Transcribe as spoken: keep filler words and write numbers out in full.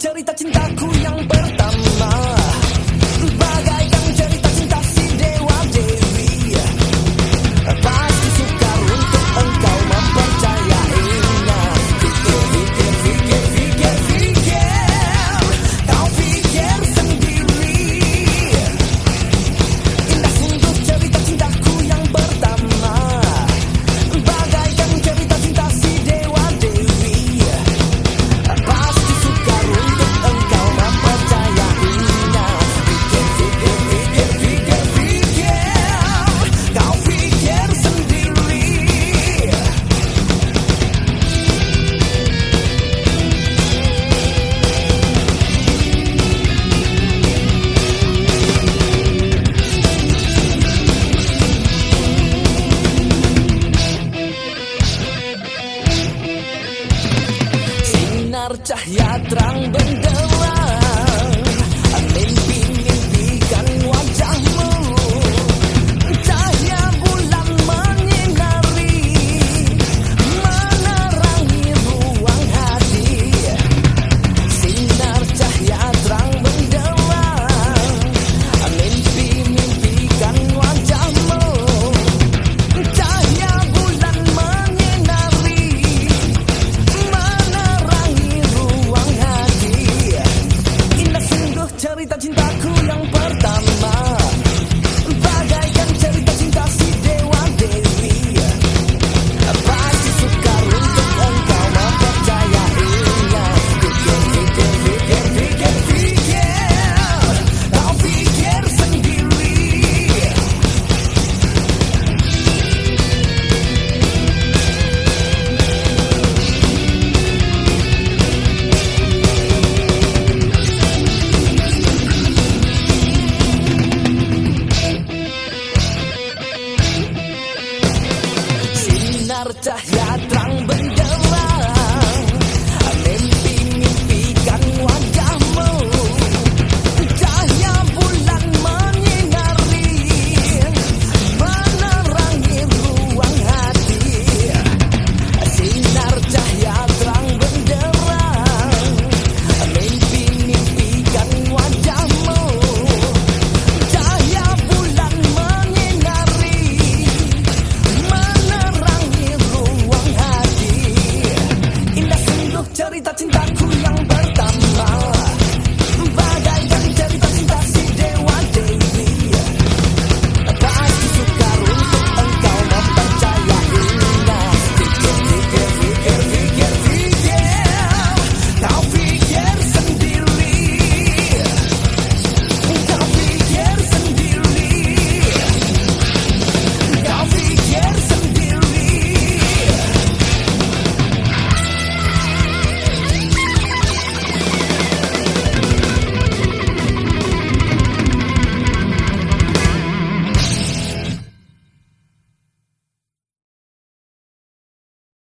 cerita cintaku yang pertama, bagaikan cerita cinta si dewa dewi. Pasti sukar untuk engkau mempercayainya. Pikir, pikir, pikir, pikir, pikir, kau pikir sendiri. Indah sungguh cerita cintaku yang pertama, bagaikan cerita cinta si dewa dewi. Pasti sukar untuk engkau mempercayainya. Pikir, pikir, pikir, pikir, pikir, kau pikir sendiri. Sinar cahaya terang benderang